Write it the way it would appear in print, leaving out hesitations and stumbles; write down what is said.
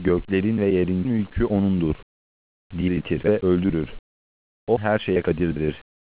Göklerin ve yerin mülkü O'nundur. Diriltir ve öldürür. O her şeye kadirdir.